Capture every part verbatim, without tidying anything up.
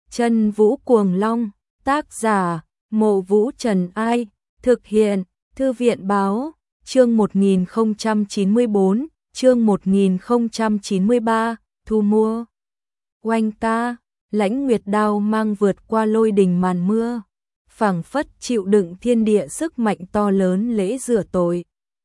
Chân Vũ Cuồng Long, tác giả, Mộ Vũ Trần Ai, thực hiện, Thư viện Báo, chương một nghìn không trăm chín mươi bốn, chương một nghìn không trăm chín mươi ba, thu mua. Oanh ca, Lãnh Nguyệt đao mang vượt qua lôi đình màn mưa, phảng phất chịu đựng thiên địa sức mạnh to lớn lễ rửa tội.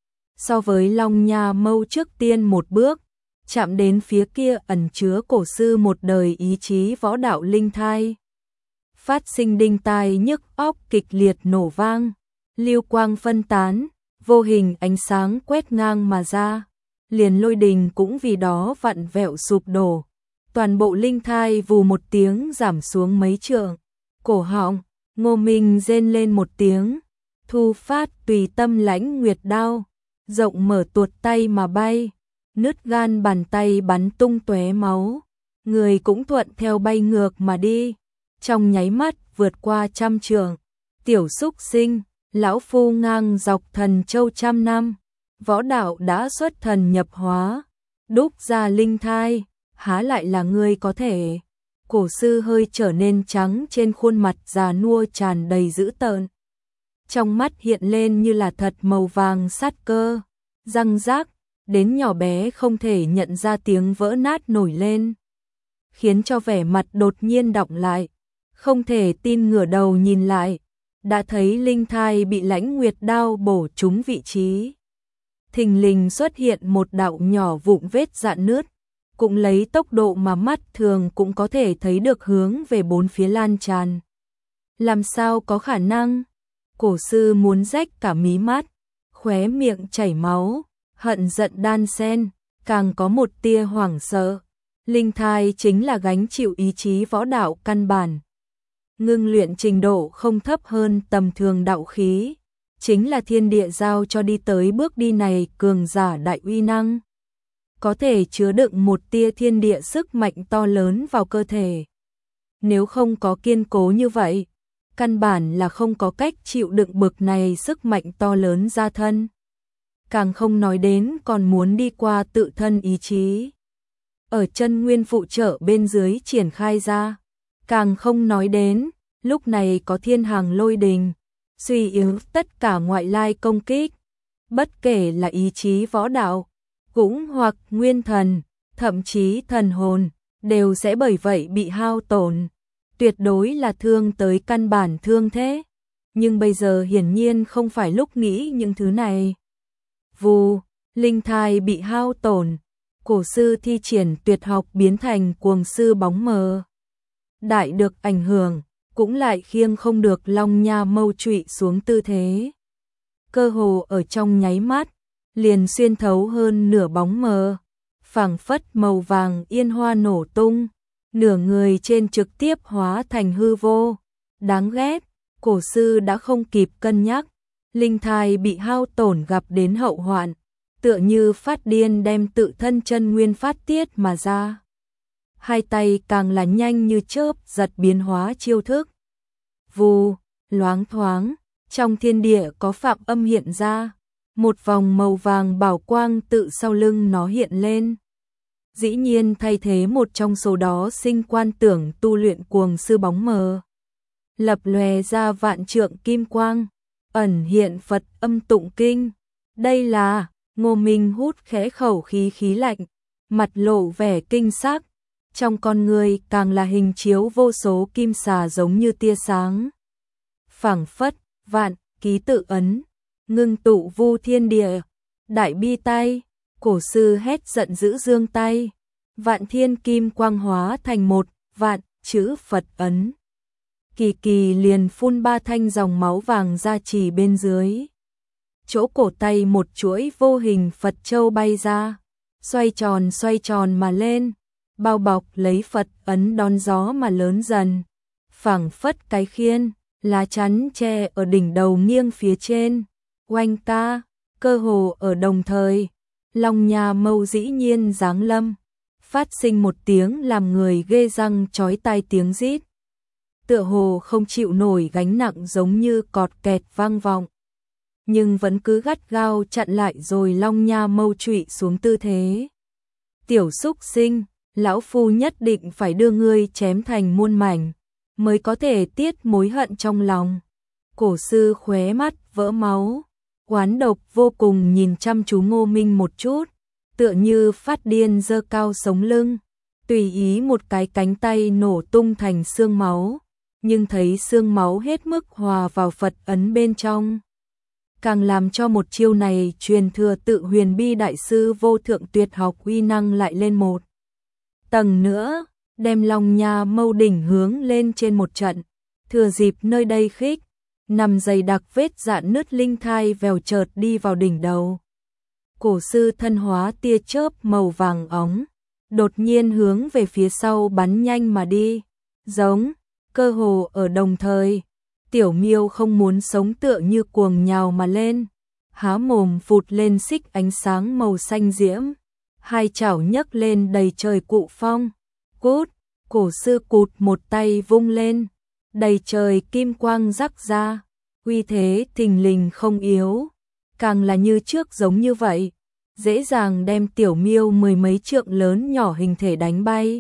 So với Long Nha Mâu trước tiên một bước, chạm đến phía kia ẩn chứa cổ sư một đời ý chí võ đạo linh thai. Phát sinh đinh tai nhức óc kịch liệt nổ vang, lưu quang phân tán, vô hình ánh sáng quét ngang mà ra, liền lôi đình cũng vì đó vặn vẹo sụp đổ. Toàn bộ linh thai vù một tiếng giảm xuống mấy trượng, cổ họng, Ngô Minh rên lên một tiếng, thu phát tùy tâm Lãnh Nguyệt đao, rộng mở tuột tay mà bay, nứt gan bàn tay bắn tung tóe máu, người cũng thuận theo bay ngược mà đi, trong nháy mắt vượt qua trăm trượng. Tiểu xúc sinh, lão phu ngang dọc thần châu trăm năm, võ đạo đã xuất thần nhập hóa, đúc ra linh thai, há lại là ngươi có thể. Cổ sư hơi trở nên trắng trên khuôn mặt già nua tràn đầy dữ tợn. Trong mắt hiện lên như là thật màu vàng sát cơ, răng rác, đến nhỏ bé không thể nhận ra tiếng vỡ nát nổi lên, khiến cho vẻ mặt đột nhiên đọng lại, không thể tin ngửa đầu nhìn lại, đã thấy linh thai bị Lãnh Nguyệt đao bổ trúng vị trí. Thình lình xuất hiện một đạo nhỏ vụn vết rạn nứt, cũng lấy tốc độ mà mắt thường cũng có thể thấy được hướng về bốn phía lan tràn. Làm sao có khả năng? Cổ sư muốn rách cả mí mắt, khóe miệng chảy máu, hận giận đan xen, càng có một tia hoảng sợ. Linh thai chính là gánh chịu ý chí võ đạo căn bản. Ngưng luyện trình độ không thấp hơn tầm thường đạo khí, chính là thiên địa giao cho đi tới bước đi này cường giả đại uy năng. Có thể chứa đựng một tia thiên địa sức mạnh to lớn vào cơ thể. Nếu không có kiên cố như vậy, căn bản là không có cách chịu đựng bực này sức mạnh to lớn ra thân. Càng không nói đến còn muốn đi qua tự thân ý chí. Ở chân nguyên phụ trợ bên dưới triển khai ra. Càng không nói đến, lúc này có thiên hàng lôi đình, suy yếu tất cả ngoại lai công kích. Bất kể là ý chí võ đạo, cũng hoặc nguyên thần, thậm chí thần hồn, đều sẽ bởi vậy bị hao tổn. Tuyệt đối là thương tới căn bản thương thế. Nhưng bây giờ hiển nhiên không phải lúc nghĩ những thứ này. Vù, linh thai bị hao tổn, cổ sư thi triển tuyệt học biến thành cuồng sư bóng mờ. Đại được ảnh hưởng, cũng lại khiêng không được Long Nha Mâu trụy xuống tư thế. Cơ hồ ở trong nháy mắt, liền xuyên thấu hơn nửa bóng mờ, phảng phất màu vàng yên hoa nổ tung, nửa người trên trực tiếp hóa thành hư vô. Đáng ghét, cổ sư đã không kịp cân nhắc, linh thai bị hao tổn gặp đến hậu hoạn, tựa như phát điên đem tự thân chân nguyên phát tiết mà ra. Hai tay càng là nhanh như chớp giật biến hóa chiêu thức. Vù, loáng thoáng, trong thiên địa có phạm âm hiện ra, một vòng màu vàng bảo quang tự sau lưng nó hiện lên. Dĩ nhiên thay thế một trong số đó sinh quan tưởng tu luyện cuồng sư bóng mờ. Lập lòe ra vạn trượng kim quang, ẩn hiện Phật âm tụng kinh. Đây là, Ngô Minh hút khẽ khẩu khí khí lạnh, mặt lộ vẻ kinh sắc. Trong con người càng là hình chiếu vô số kim xà giống như tia sáng. Phảng phất, vạn, ký tự ấn, ngưng tụ vu thiên địa, đại bi tay, cổ sư hét giận dữ giương tay. Vạn thiên kim quang hóa thành một, vạn, chữ Phật ấn. Kỳ kỳ liền phun ba thanh dòng máu vàng ra chỉ bên dưới. Chỗ cổ tay một chuỗi vô hình Phật châu bay ra, xoay tròn xoay tròn mà lên. Bao bọc lấy Phật ấn đón gió mà lớn dần, phảng phất cái khiên, lá chắn che ở đỉnh đầu nghiêng phía trên. Oanh ca, cơ hồ ở đồng thời, Long Nha Mâu dĩ nhiên giáng lâm, phát sinh một tiếng làm người ghê răng chói tai tiếng rít. Tựa hồ không chịu nổi gánh nặng giống như cọt kẹt vang vọng, nhưng vẫn cứ gắt gao chặn lại rồi Long Nha Mâu trụy xuống tư thế. Tiểu xúc sinh, lão phu nhất định phải đưa ngươi chém thành muôn mảnh, mới có thể tiết mối hận trong lòng. Cổ sư khóe mắt vỡ máu, oán độc vô cùng nhìn chăm chú Ngô Minh một chút, tựa như phát điên giơ cao sống lưng, tùy ý một cái cánh tay nổ tung thành xương máu, nhưng thấy xương máu hết mức hòa vào Phật ấn bên trong. Càng làm cho một chiêu này truyền thừa tự huyền bi đại sư vô thượng tuyệt học uy năng lại lên một tầng nữa, đem Long Nha Mâu đỉnh hướng lên trên một trận, thừa dịp nơi đây khích, nằm dày đặc vết dạn nứt linh thai vèo chợt đi vào đỉnh đầu. Cổ sư thân hóa tia chớp màu vàng óng, đột nhiên hướng về phía sau bắn nhanh mà đi, giống, cơ hồ ở đồng thời. Tiểu Miêu không muốn sống tựa như cuồng nhào mà lên, há mồm phụt lên xích ánh sáng màu xanh diễm, hai chảo nhấc lên đầy trời cụ phong, cút, cổ sư cụt một tay vung lên, đầy trời kim quang rắc ra, uy thế thình lình không yếu, càng là như trước giống như vậy, dễ dàng đem Tiểu Miêu mười mấy trượng lớn nhỏ hình thể đánh bay,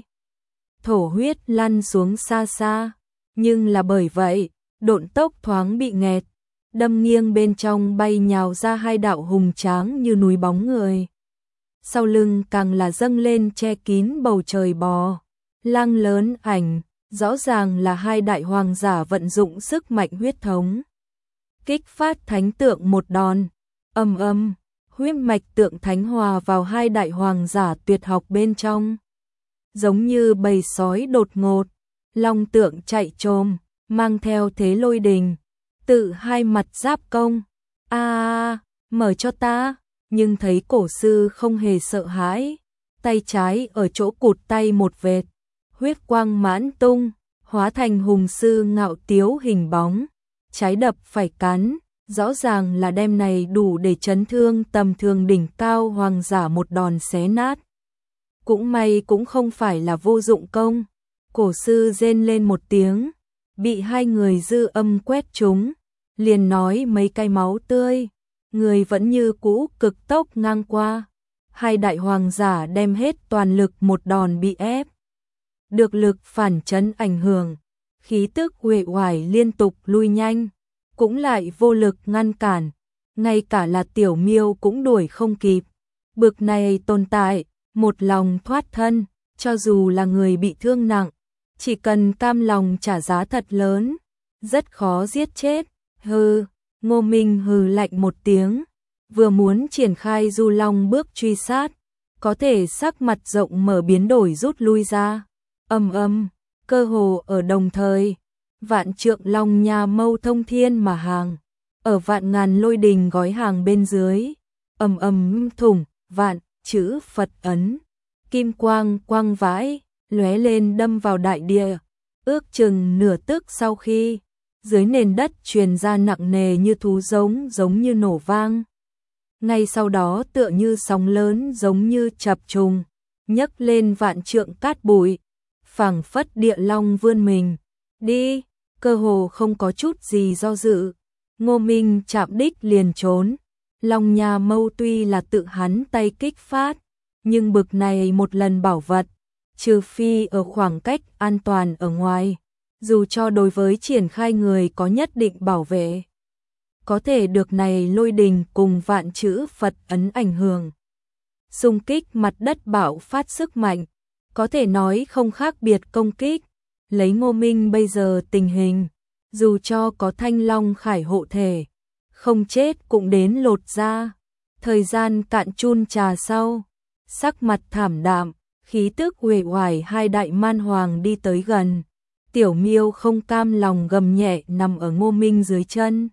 thổ huyết lăn xuống xa xa, nhưng là bởi vậy, độn tốc thoáng bị nghẹt, đâm nghiêng bên trong bay nhào ra hai đạo hùng tráng như núi bóng người. Sau lưng càng là dâng lên che kín bầu trời bò, lăng lớn ảnh, rõ ràng là hai đại hoàng giả vận dụng sức mạnh huyết thống. Kích phát thánh tượng một đòn, âm âm, huyết mạch tượng thánh hòa vào hai đại hoàng giả tuyệt học bên trong. Giống như bầy sói đột ngột, long tượng chạy trồm, mang theo thế lôi đình, tự hai mặt giáp công, a à, mở cho ta, nhưng thấy cổ sư không hề sợ hãi, tay trái ở chỗ cụt tay một vệt, huyết quang mãn tung, hóa thành hùng sư ngạo tiếu hình bóng, trái đập phải cắn, rõ ràng là đem này đủ để chấn thương tầm thường đỉnh cao hoàng giả một đòn xé nát. Cũng may cũng không phải là vô dụng công, cổ sư rên lên một tiếng, bị hai người dư âm quét trúng, liền nói mấy cái máu tươi, người vẫn như cũ cực tốc ngang qua. Hai đại hoàng giả đem hết toàn lực một đòn bị ép. Được lực phản chấn ảnh hưởng, khí tức uể oải liên tục lui nhanh, cũng lại vô lực ngăn cản, ngay cả là Tiểu Miêu cũng đuổi không kịp. Bực này tồn tại, một lòng thoát thân, cho dù là người bị thương nặng, chỉ cần cam lòng trả giá thật lớn, rất khó giết chết. Hừ, Ngô Minh hừ lạnh một tiếng, vừa muốn triển khai Du Long bước truy sát, có thể sắc mặt rộng mở biến đổi rút lui ra. Ầm ầm, cơ hồ ở đồng thời, vạn trượng Long Nha Mâu thông thiên mà hàng, ở vạn ngàn lôi đình gói hàng bên dưới, ầm ầm thủng, vạn chữ Phật ấn, kim quang quang vãi, lóe lên đâm vào đại địa, ước chừng nửa tức sau khi, dưới nền đất truyền ra nặng nề như thú giống giống như nổ vang. Ngay sau đó tựa như sóng lớn giống như chập trùng, nhấc lên vạn trượng cát bụi, phảng phất địa long vươn mình, đi, cơ hồ không có chút gì do dự. Ngô Minh chạm đích liền trốn, Long Nha Mâu tuy là tự hắn tay kích phát, nhưng bực này một lần bảo vật, trừ phi ở khoảng cách an toàn ở ngoài, dù cho đối với triển khai người có nhất định bảo vệ. Có thể được này lôi đình cùng vạn chữ Phật ấn ảnh hưởng. Xung kích mặt đất bạo phát sức mạnh, có thể nói không khác biệt công kích. Lấy Ngô Minh bây giờ tình hình, dù cho có thanh long khải hộ thể, không chết cũng đến lột ra. Thời gian cạn chun trà sau, sắc mặt thảm đạm, khí tức uể oải hai đại man hoàng đi tới gần. Tiểu Miêu không cam lòng gầm nhẹ nằm ở Ngô Minh dưới chân.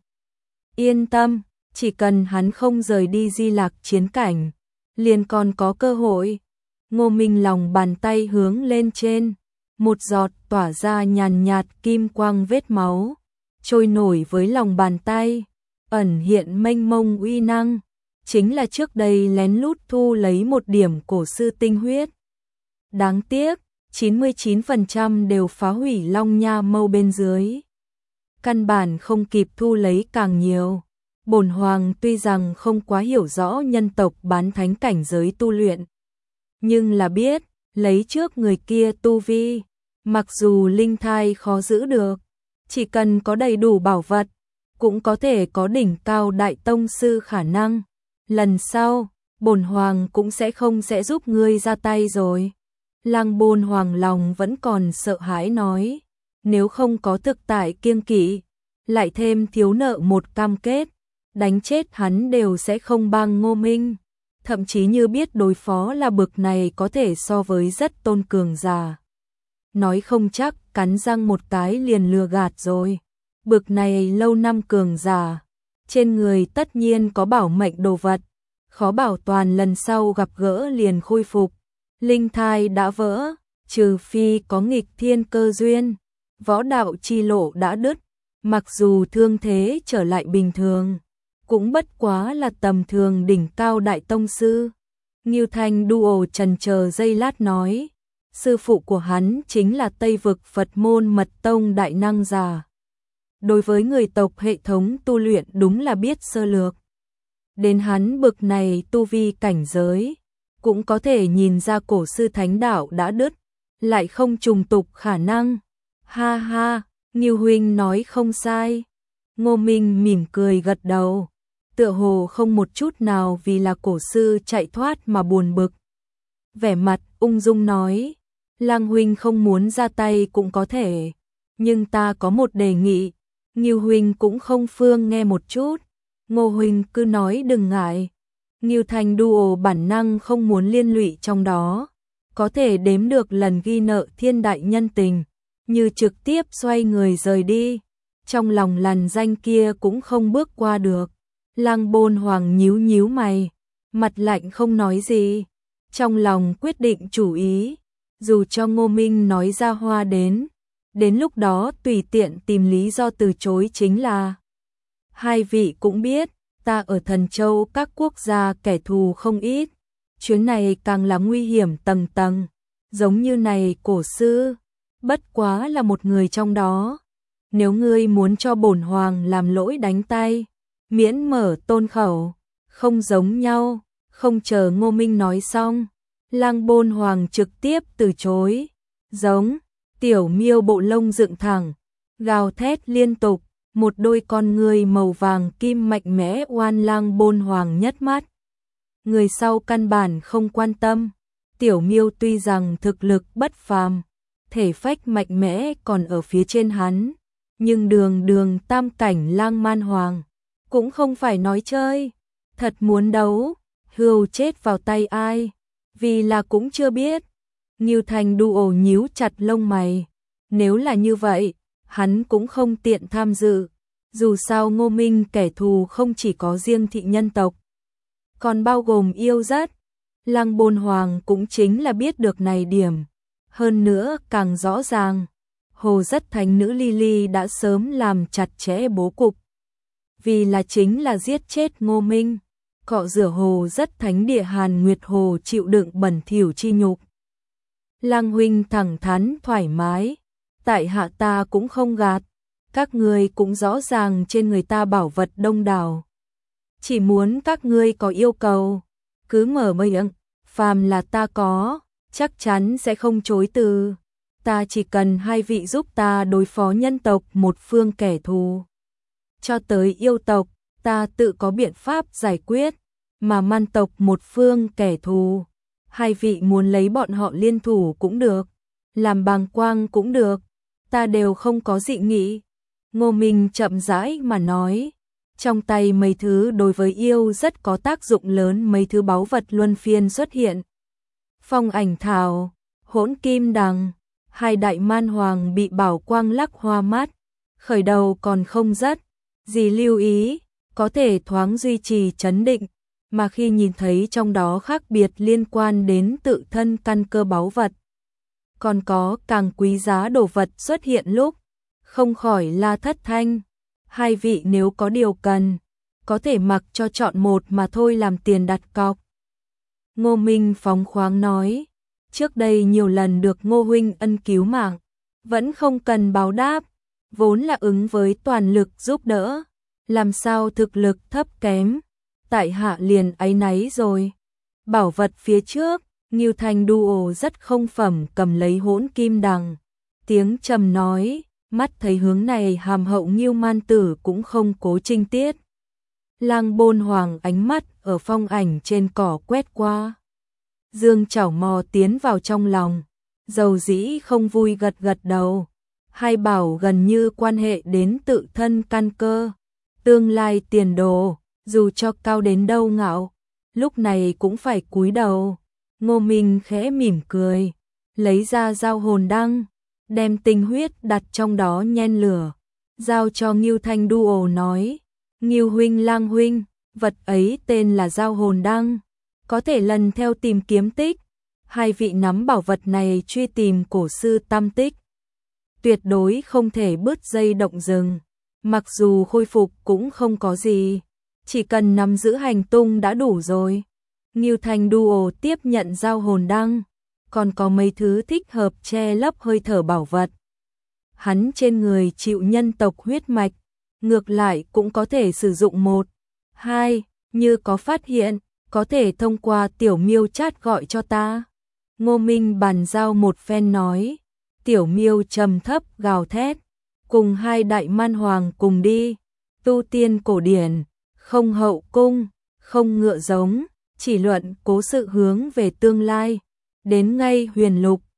Yên tâm, chỉ cần hắn không rời đi Di Lạc chiến cảnh, liền còn có cơ hội. Ngô Minh lòng bàn tay hướng lên trên, một giọt tỏa ra nhàn nhạt kim quang vết máu, trôi nổi với lòng bàn tay, ẩn hiện mênh mông uy năng, chính là trước đây lén lút thu lấy một điểm cổ sư tinh huyết. Đáng tiếc, chín mươi chín phần trăm đều phá hủy Long Nha Mâu bên dưới. Căn bản không kịp thu lấy càng nhiều. Bổn hoàng tuy rằng không quá hiểu rõ nhân tộc bán thánh cảnh giới tu luyện, nhưng là biết, lấy trước người kia tu vi, Mặc dù linh thai khó giữ được, chỉ cần có đầy đủ bảo vật, cũng có thể có đỉnh cao đại tông sư khả năng. Lần sau, bổn hoàng cũng sẽ không sẽ giúp ngươi ra tay rồi. Lăng Bôn Hoàng lòng vẫn còn sợ hãi nói, nếu không có thực tại kiêng kỵ, lại thêm thiếu nợ một cam kết, đánh chết hắn đều sẽ không bằng Ngô Minh. Thậm chí như biết đối phó là bực này có thể so với rất tôn cường giả. Nói không chắc cắn răng một cái liền lừa gạt rồi. Bực này lâu năm cường giả, trên người tất nhiên có bảo mệnh đồ vật, khó bảo toàn lần sau gặp gỡ liền khôi phục. Linh thai đã vỡ, trừ phi có nghịch thiên cơ duyên, võ đạo chi lộ đã đứt, mặc dù thương thế trở lại bình thường, cũng bất quá là tầm thường đỉnh cao đại tông sư. Ngưu Thanh Duo trần chờ giây lát nói, sư phụ của hắn chính là Tây vực Phật môn mật tông đại năng giả. Đối với người tộc hệ thống tu luyện đúng là biết sơ lược. Đến hắn bực này tu vi cảnh giới, cũng có thể nhìn ra cổ sư thánh đạo đã đứt, lại không trùng tục khả năng. Ha ha, Ngưu huynh nói không sai. Ngô Minh mỉm cười gật đầu, tựa hồ không một chút nào vì là cổ sư chạy thoát mà buồn bực. Vẻ mặt ung dung nói, Lang huynh không muốn ra tay cũng có thể, nhưng ta có một đề nghị. Ngưu huynh cũng không phương nghe một chút. Ngô huynh cứ nói đừng ngại. Ngưu Thanh Duo bản năng không muốn liên lụy trong đó, có thể đếm được lần ghi nợ thiên đại nhân tình, như trực tiếp xoay người rời đi. Trong lòng lằn danh kia cũng không bước qua được. Lăng Bôn Hoàng nhíu nhíu mày, mặt lạnh không nói gì, trong lòng quyết định chủ ý, dù cho Ngô Minh nói ra hoa đến, đến lúc đó tùy tiện tìm lý do từ chối chính là. Hai vị cũng biết, ta ở Thần Châu các quốc gia kẻ thù không ít, chuyến này càng là nguy hiểm tầng tầng, giống như này cổ sư, bất quá là một người trong đó. Nếu ngươi muốn cho bổn hoàng làm lỗi đánh tay, miễn mở tôn khẩu, không giống nhau. Không chờ Ngô Minh nói xong, Lăng Bôn Hoàng trực tiếp từ chối. Giống, tiểu miêu bộ lông dựng thẳng, gào thét liên tục, một đôi con người màu vàng kim mạnh mẽ oan Lăng Bôn Hoàng nhất mắt. Người sau căn bản không quan tâm, tiểu miêu tuy rằng thực lực bất phàm, thể phách mạnh mẽ còn ở phía trên hắn, nhưng đường đường tam cảnh Lang Man Hoàng cũng không phải nói chơi, thật muốn đấu, hươu chết vào tay ai, vì là cũng chưa biết. Ngưu Thanh Duo nhíu chặt lông mày, nếu là như vậy, hắn cũng không tiện tham dự, dù sao Ngô Minh kẻ thù không chỉ có riêng thị nhân tộc, còn bao gồm yêu rất. Lăng Bôn Hoàng cũng chính là biết được này điểm, hơn nữa càng rõ ràng, Hồ Rất Thánh nữ Lily đã sớm làm chặt chẽ bố cục, vì là chính là giết chết Ngô Minh, cọ rửa Hồ Rất Thánh địa Hàn Nguyệt Hồ chịu đựng bẩn thỉu chi nhục. Lăng huynh thẳng thắn thoải mái, tại hạ ta cũng không gạt, các ngươi cũng rõ ràng trên người ta bảo vật đông đảo, chỉ muốn các ngươi có yêu cầu, cứ mở miệng, phàm là ta có, chắc chắn sẽ không chối từ. Ta chỉ cần hai vị giúp ta đối phó nhân tộc một phương kẻ thù, cho tới yêu tộc, ta tự có biện pháp giải quyết, mà man tộc một phương kẻ thù, hai vị muốn lấy bọn họ liên thủ cũng được, làm bàng quang cũng được, ta đều không có dị nghị. Ngô Minh chậm rãi mà nói, trong tay mấy thứ đối với yêu rất có tác dụng lớn, mấy thứ báu vật luân phiên xuất hiện. Phong ảnh thảo, hỗn kim đằng, hai đại man hoàng bị bảo quang lắc hoa mắt, khởi đầu còn không rất gì lưu ý, có thể thoáng duy trì trấn định, mà khi nhìn thấy trong đó khác biệt liên quan đến tự thân căn cơ báu vật, còn có càng quý giá đồ vật xuất hiện lúc, không khỏi la thất thanh. Hai vị nếu có điều cần, có thể mặc cho chọn một mà thôi làm tiền đặt cọc. Ngô Minh phóng khoáng nói, trước đây nhiều lần được Ngô huynh ân cứu mạng, vẫn không cần báo đáp, vốn là ứng với toàn lực giúp đỡ, làm sao thực lực thấp kém, tại hạ liền áy náy rồi. Bảo vật phía trước, Ngưu Thanh Duo rất không phẩm cầm lấy hỗn kim đằng, tiếng trầm nói, mắt thấy hướng này hàm hậu Ngưu Man Tử cũng không cố trinh tiết. Lang Bôn Hoàng ánh mắt ở phong ảnh trên cỏ quét qua. Dương chảo mò tiến vào trong lòng, dầu dĩ không vui gật gật đầu. Hai bảo gần như quan hệ đến tự thân căn cơ, tương lai tiền đồ, dù cho cao đến đâu ngạo, lúc này cũng phải cúi đầu. Ngô Minh khẽ mỉm cười, lấy ra dao hồn đăng, đem tinh huyết đặt trong đó nhen lửa, giao cho Ngưu Thanh Duo nói, Ngưu huynh Lang huynh, vật ấy tên là dao hồn đăng, có thể lần theo tìm kiếm tích. Hai vị nắm bảo vật này truy tìm cổ sư tam tích, tuyệt đối không thể bứt dây động rừng. Mặc dù khôi phục cũng không có gì, chỉ cần nắm giữ hành tung đã đủ rồi. Ngưu Thanh Duo tiếp nhận dao hồn đăng, còn có mấy thứ thích hợp che lấp hơi thở bảo vật. Hắn trên người chịu nhân tộc huyết mạch, ngược lại cũng có thể sử dụng một, hai, như có phát hiện, có thể thông qua Tiểu Miêu chat gọi cho ta. Ngô Minh bàn giao một phen nói, Tiểu Miêu trầm thấp gào thét, cùng hai đại man hoàng cùng đi, tu tiên cổ điển, không hậu cung, không ngựa giống, chỉ luận cố sự hướng về tương lai, đến ngay huyền lục,